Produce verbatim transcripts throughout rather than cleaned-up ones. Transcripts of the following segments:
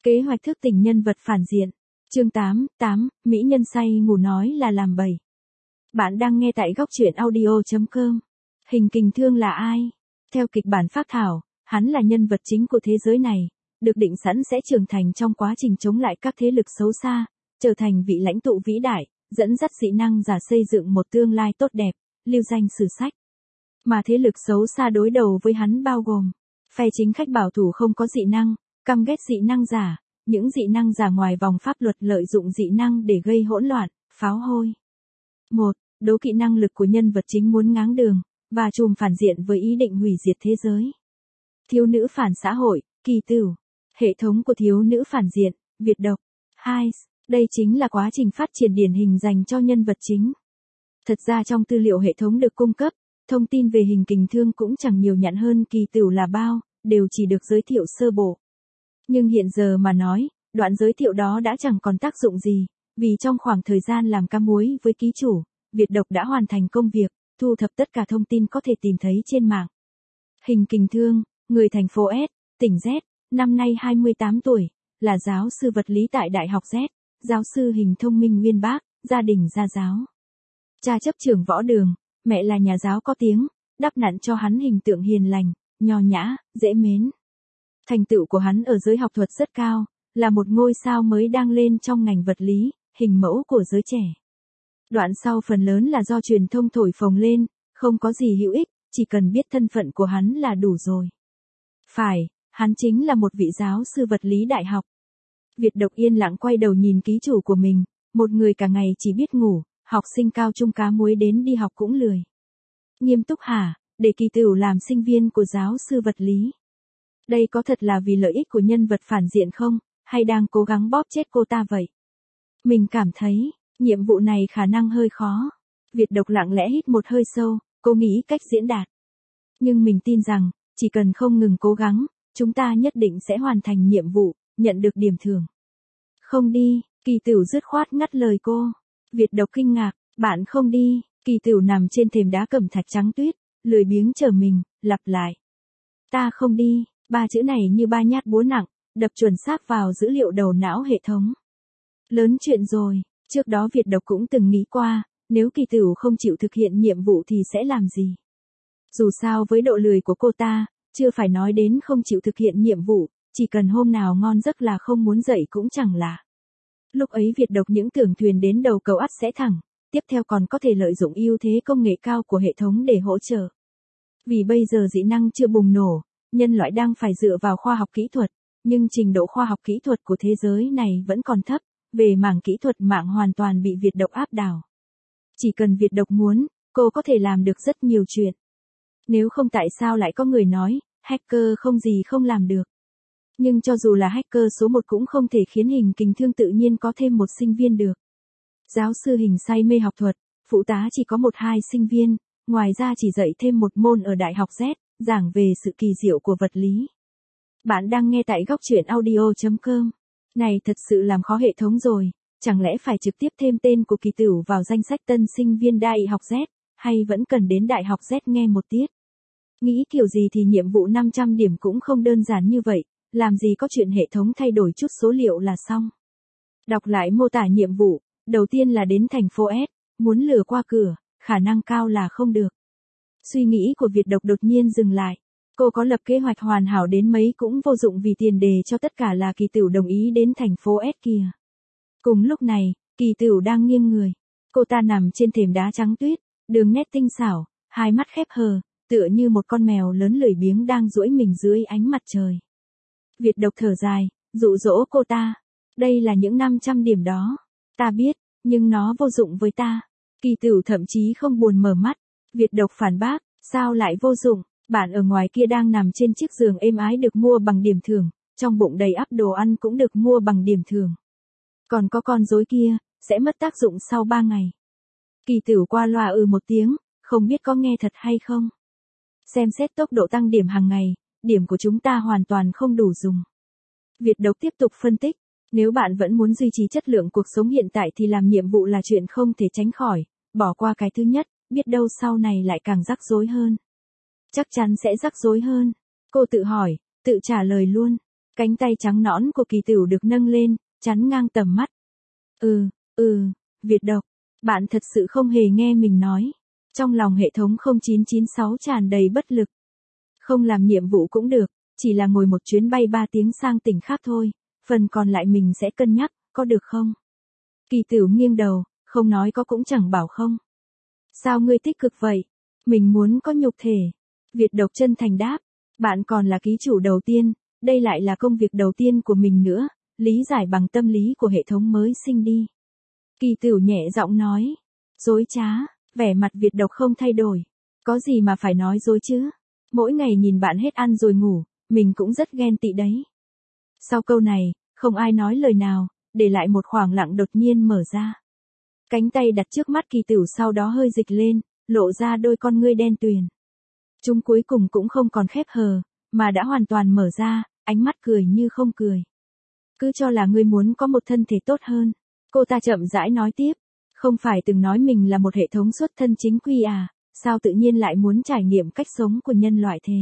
Kế hoạch thức tỉnh nhân vật phản diện. Chương tám, tám, Mỹ nhân say ngủ nói là làm bậy. Bạn đang nghe tại góc truyện audio chấm com. Hình Kình Thương là ai? Theo kịch bản phác thảo, hắn là nhân vật chính của thế giới này, được định sẵn sẽ trưởng thành trong quá trình chống lại các thế lực xấu xa, trở thành vị lãnh tụ vĩ đại, dẫn dắt dị năng giả xây dựng một tương lai tốt đẹp, lưu danh sử sách. Mà thế lực xấu xa đối đầu với hắn bao gồm phe chính khách bảo thủ không có dị năng, căm ghét dị năng giả, những dị năng giả ngoài vòng pháp luật lợi dụng dị năng để gây hỗn loạn, pháo hôi. một. Đố kỵ năng lực của nhân vật chính muốn ngáng đường, và trùm phản diện với ý định hủy diệt thế giới. Thiếu nữ phản xã hội, Kỳ Tửu. Hệ thống của thiếu nữ phản diện, Việt độc. hai. Đây chính là quá trình phát triển điển hình dành cho nhân vật chính. Thật ra trong tư liệu hệ thống được cung cấp, thông tin về Hình Kình Thương cũng chẳng nhiều nhặn hơn Kỳ Tửu là bao, đều chỉ được giới thiệu sơ bộ. Nhưng hiện giờ mà nói, đoạn giới thiệu đó đã chẳng còn tác dụng gì, vì trong khoảng thời gian làm cá muối với ký chủ, Việt độc đã hoàn thành công việc, thu thập tất cả thông tin có thể tìm thấy trên mạng. Hình Kình Thương, người thành phố S, tỉnh Z, năm nay hai mươi tám tuổi, là giáo sư vật lý tại Đại học Z, giáo sư hình thông minh uyên bác, gia đình gia giáo. Cha chấp trưởng võ đường, mẹ là nhà giáo có tiếng, đắp nặn cho hắn hình tượng hiền lành, nho nhã, dễ mến. Thành tựu của hắn ở giới học thuật rất cao, là một ngôi sao mới đang lên trong ngành vật lý, hình mẫu của giới trẻ. Đoạn sau phần lớn là do truyền thông thổi phồng lên, không có gì hữu ích, chỉ cần biết thân phận của hắn là đủ rồi. Phải, hắn chính là một vị giáo sư vật lý đại học. Việt độc yên lặng quay đầu nhìn ký chủ của mình, một người cả ngày chỉ biết ngủ, học sinh cao trung cá muối đến đi học cũng lười. Nghiêm túc hả, để Kỳ Tửu làm sinh viên của giáo sư vật lý. Đây có thật là vì lợi ích của nhân vật phản diện không, hay đang cố gắng bóp chết cô ta vậy? Mình cảm thấy, nhiệm vụ này khả năng hơi khó. Việt độc lặng lẽ hít một hơi sâu, cô nghĩ cách diễn đạt. Nhưng mình tin rằng, chỉ cần không ngừng cố gắng, chúng ta nhất định sẽ hoàn thành nhiệm vụ, nhận được điểm thưởng. Không đi, Kỳ Tửu dứt khoát ngắt lời cô. Việt độc kinh ngạc, bạn không đi. Kỳ Tửu nằm trên thềm đá cẩm thạch trắng tuyết, lười biếng chờ mình, lặp lại. Ta không đi, ba chữ này như ba nhát búa nặng, đập chuẩn xác vào dữ liệu đầu não hệ thống. Lớn chuyện rồi, trước đó Việt độc cũng từng nghĩ qua, nếu Kỳ Tửu không chịu thực hiện nhiệm vụ thì sẽ làm gì. Dù sao với độ lười của cô ta, chưa phải nói đến không chịu thực hiện nhiệm vụ, chỉ cần hôm nào ngon giấc là không muốn dậy cũng chẳng lạ. Lúc ấy Việt độc những tưởng thuyền đến đầu cầu ắt sẽ thẳng, tiếp theo còn có thể lợi dụng ưu thế công nghệ cao của hệ thống để hỗ trợ. Vì bây giờ dị năng chưa bùng nổ, nhân loại đang phải dựa vào khoa học kỹ thuật, nhưng trình độ khoa học kỹ thuật của thế giới này vẫn còn thấp, về mảng kỹ thuật mạng hoàn toàn bị Việt độc áp đảo. Chỉ cần Việt độc muốn, cô có thể làm được rất nhiều chuyện. Nếu không tại sao lại có người nói, hacker không gì không làm được. Nhưng cho dù là hacker số một cũng không thể khiến Hình Kình Thương tự nhiên có thêm một sinh viên được. Giáo sư Hình say mê học thuật, phụ tá chỉ có một hai sinh viên, ngoài ra chỉ dạy thêm một môn ở Đại học Z, giảng về sự kỳ diệu của vật lý. Bạn đang nghe tại góc truyện audio chấm com. Này thật sự làm khó hệ thống rồi, chẳng lẽ phải trực tiếp thêm tên của Kỳ Tửu vào danh sách tân sinh viên Đại học Z, hay vẫn cần đến Đại học Z nghe một tiết? Nghĩ kiểu gì thì nhiệm vụ năm trăm điểm cũng không đơn giản như vậy, làm gì có chuyện hệ thống thay đổi chút số liệu là xong. Đọc lại mô tả nhiệm vụ, đầu tiên là đến thành phố S, muốn lừa qua cửa, khả năng cao là không được. Suy nghĩ của Việt độc đột nhiên dừng lại. Cô có lập kế hoạch hoàn hảo đến mấy cũng vô dụng vì tiền đề cho tất cả là Kỳ Tửu đồng ý đến thành phố S kia. Cùng lúc này, Kỳ Tửu đang nghiêng người. Cô ta nằm trên thềm đá trắng tuyết, đường nét tinh xảo, hai mắt khép hờ, tựa như một con mèo lớn lười biếng đang duỗi mình dưới ánh mặt trời. Việt độc thở dài, dụ dỗ cô ta. Đây là những năm trăm điểm đó. Ta biết, nhưng nó vô dụng với ta. Kỳ Tửu thậm chí không buồn mở mắt. Việt độc phản bác, sao lại vô dụng? Bạn ở ngoài kia đang nằm trên chiếc giường êm ái được mua bằng điểm thưởng, trong bụng đầy ắp đồ ăn cũng được mua bằng điểm thưởng. Còn có con rối kia, sẽ mất tác dụng sau ba ngày. Kỳ Tửu qua loa ừ một tiếng, không biết có nghe thật hay không. Xem xét tốc độ tăng điểm hàng ngày, điểm của chúng ta hoàn toàn không đủ dùng. Việt độc tiếp tục phân tích, nếu bạn vẫn muốn duy trì chất lượng cuộc sống hiện tại thì làm nhiệm vụ là chuyện không thể tránh khỏi, bỏ qua cái thứ nhất, biết đâu sau này lại càng rắc rối hơn. Chắc chắn sẽ rắc rối hơn. Cô tự hỏi, tự trả lời luôn. Cánh tay trắng nõn của Kỳ Tửu được nâng lên, chắn ngang tầm mắt. Ừ, ừ, Việt Độc, bạn thật sự không hề nghe mình nói. Trong lòng hệ thống không chín chín sáu tràn đầy bất lực. Không làm nhiệm vụ cũng được, chỉ là ngồi một chuyến bay ba tiếng sang tỉnh khác thôi, phần còn lại mình sẽ cân nhắc, có được không? Kỳ Tửu nghiêng đầu, không nói có cũng chẳng bảo không. Sao ngươi tích cực vậy? Mình muốn có nhục thể. Việt Độc chân thành đáp, bạn còn là ký chủ đầu tiên, đây lại là công việc đầu tiên của mình nữa, lý giải bằng tâm lý của hệ thống mới sinh đi. Kỳ Tửu nhẹ giọng nói, dối trá, vẻ mặt Việt Độc không thay đổi. Có gì mà phải nói dối chứ? Mỗi ngày nhìn bạn hết ăn rồi ngủ, mình cũng rất ghen tị đấy. Sau câu này, không ai nói lời nào, để lại một khoảng lặng đột nhiên mở ra. Cánh tay đặt trước mắt Kỳ Tửu sau đó hơi dịch lên, lộ ra đôi con ngươi đen tuyền. Chúng cuối cùng cũng không còn khép hờ, mà đã hoàn toàn mở ra, ánh mắt cười như không cười. Cứ cho là ngươi muốn có một thân thể tốt hơn. Cô ta chậm rãi nói tiếp, không phải từng nói mình là một hệ thống xuất thân chính quy à, sao tự nhiên lại muốn trải nghiệm cách sống của nhân loại thế?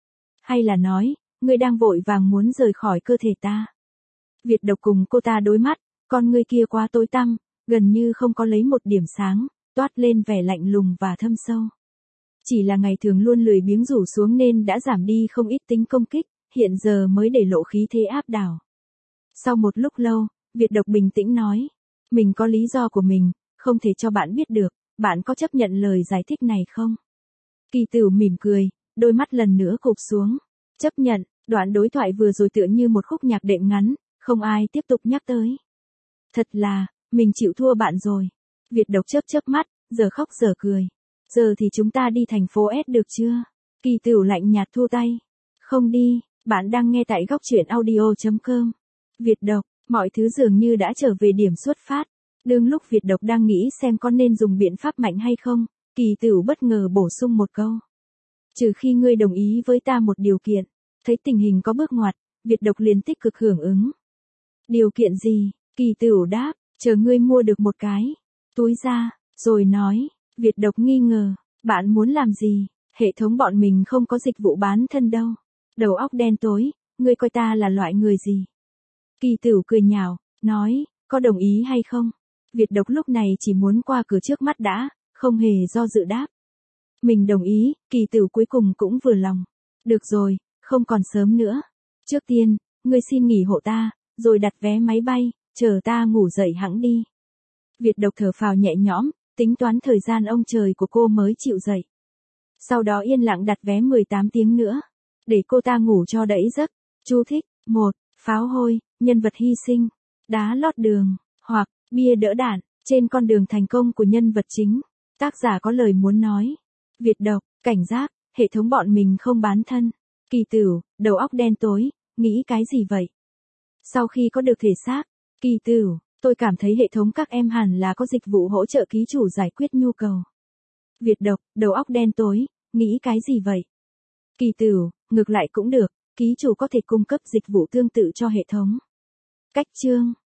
Hay là nói, ngươi đang vội vàng muốn rời khỏi cơ thể ta? Việt Độc cùng cô ta đối mắt, con ngươi kia quá tối tăm, gần như không có lấy một điểm sáng, toát lên vẻ lạnh lùng và thâm sâu. Chỉ là ngày thường luôn lười biếng rủ xuống nên đã giảm đi không ít tính công kích, hiện giờ mới để lộ khí thế áp đảo. Sau một lúc lâu, Việt Độc bình tĩnh nói, mình có lý do của mình, không thể cho bạn biết được, bạn có chấp nhận lời giải thích này không? Kỳ Tửu mỉm cười, đôi mắt lần nữa cụp xuống. Chấp nhận, đoạn đối thoại vừa rồi tựa như một khúc nhạc đệm ngắn, không ai tiếp tục nhắc tới. Thật là, mình chịu thua bạn rồi. Việt Độc chớp chớp mắt, giờ khóc giờ cười. Giờ thì chúng ta đi thành phố S được chưa? Kỳ Tửu lạnh nhạt thua tay. Không đi, bạn đang nghe tại góc truyện audio chấm com. Việt Độc, mọi thứ dường như đã trở về điểm xuất phát. Đương lúc Việt Độc đang nghĩ xem có nên dùng biện pháp mạnh hay không, Kỳ Tửu bất ngờ bổ sung một câu. Trừ khi ngươi đồng ý với ta một điều kiện. Thấy tình hình có bước ngoặt, Việt Độc liền tích cực hưởng ứng. Điều kiện gì? Kỳ Tửu đáp, chờ ngươi mua được một cái túi da, rồi nói. Việt Độc nghi ngờ, bạn muốn làm gì? Hệ thống bọn mình không có dịch vụ bán thân đâu. Đầu óc đen tối, ngươi coi ta là loại người gì? Kỳ Tửu cười nhạo, nói, có đồng ý hay không? Việt Độc lúc này chỉ muốn qua cửa trước mắt đã, không hề do dự đáp. Mình đồng ý, Kỳ Tửu cuối cùng cũng vừa lòng. Được rồi, không còn sớm nữa. Trước tiên, ngươi xin nghỉ hộ ta, rồi đặt vé máy bay, chờ ta ngủ dậy hẵng đi. Việt Độc thở phào nhẹ nhõm, tính toán thời gian ông trời của cô mới chịu dậy. Sau đó yên lặng đặt vé mười tám tiếng nữa, để cô ta ngủ cho đẫy giấc. Chú thích, một. Pháo hôi, nhân vật hy sinh, đá lót đường, hoặc bia đỡ đạn, trên con đường thành công của nhân vật chính. Tác giả có lời muốn nói. Việt Độc, cảnh giác, hệ thống bọn mình không bán thân. Kỳ Tửu, đầu óc đen tối, nghĩ cái gì vậy? Sau khi có được thể xác, Kỳ Tửu, tôi cảm thấy hệ thống các em hẳn là có dịch vụ hỗ trợ ký chủ giải quyết nhu cầu. Việt Độc, đầu óc đen tối, nghĩ cái gì vậy? Kỳ Tửu, ngược lại cũng được, ký chủ có thể cung cấp dịch vụ tương tự cho hệ thống. Cách chương